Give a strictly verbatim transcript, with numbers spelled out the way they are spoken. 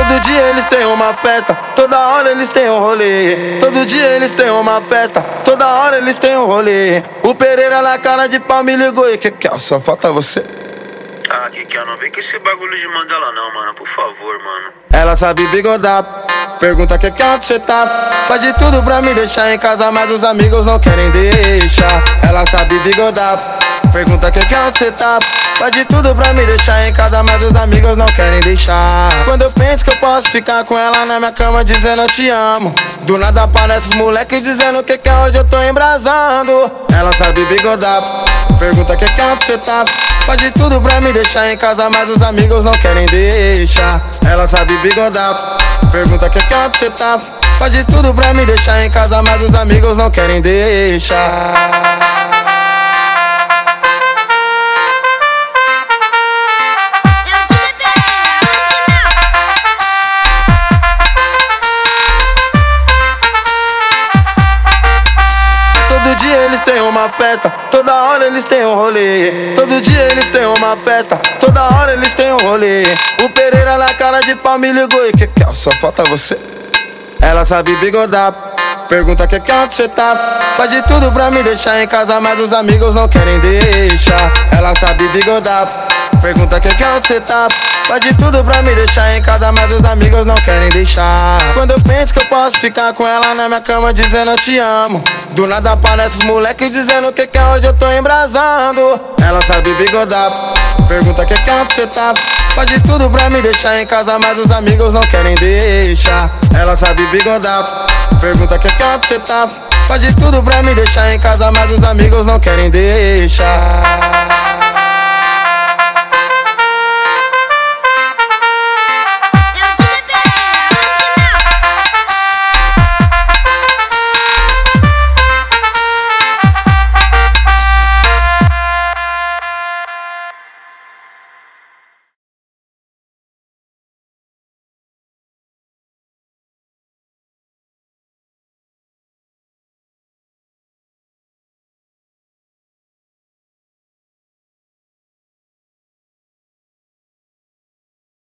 Todo dia eles têm uma festa, toda hora eles têm um rolê. Todo dia eles têm uma festa, toda hora eles têm um rolê. O Pereira na cara de pau me ligou e que que é? Só falta você. Ah, Kikya, não vem com esse bagulho de Mandela não, mano, por favor, mano. Ela sabe bigodar, pergunta que que onde cê tá. Faz de tudo pra me deixar em casa, mas os amigos não querem deixar. Ela sabe bigodar, pergunta que que onde cê tá. Faz de tudo pra me deixar em casa, mas os amigos não querem deixar. Quando eu penso que eu posso ficar com ela na minha cama dizendo eu te amo, do nada aparece os moleques dizendo que que hoje eu tô embrasando. Ela sabe bigodar, pergunta que que onde cê tá. Faz de tudo pra me deixar em casa, mas os amigos não querem deixar. Ela sabe bigodar, pergunta que que onde cê tá. Faz de tudo pra me deixar em casa, mas os amigos não querem deixar. Todo dia eles têm uma festa, toda hora eles têm um rolê. Todo dia eles têm uma festa, toda hora eles têm um rolê. O Pereira na cara de pau me ligou e que que é? Só falta você. Ela sabe bigodar, pergunta que que onde cê tá. Faz de tudo pra me deixar em casa, mas os amigos não querem deixar. Ela sabe bigodar, pergunta que que onde cê tá. Faz de tudo pra me deixar em casa, mas os amigos não querem deixar. Quando eu penso que eu posso ficar com ela na minha cama dizendo eu te amo, do nada aparece os moleques dizendo que que hoje eu tô embrasando. Ela sabe bigodar, pergunta que que onde cê tá. Faz de tudo pra me deixar em casa, mas os amigos não querem deixar. Ela sabe bigodar, pergunta que que onde cê tá. Faz de tudo pra me deixar em casa, mas os amigos não querem deixar.